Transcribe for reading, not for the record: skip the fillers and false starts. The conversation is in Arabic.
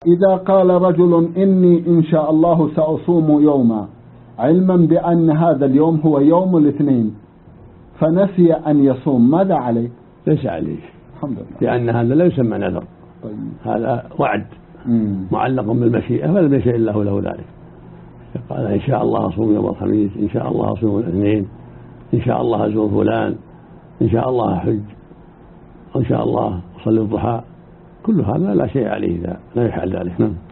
إذا قال رجل إني إن شاء الله سأصوم يوما علما بأن هذا اليوم هو يوم الاثنين فنسي أن يصوم ماذا عليه؟ ليس عليه الحمد لله، لأن هذا لا يسمى نذر. طيب. هذا وعد معلق بالمشيئة فلم يشاء الله له ذلك. قال إن شاء الله أصوم يوم الخميس، إن شاء الله أصوم الاثنين، إن شاء الله أزور فلان، إن شاء الله أحج، إن شاء الله أصلي الضحى، كل هذا لا شيء عليه إذا لا يفعل ذلك.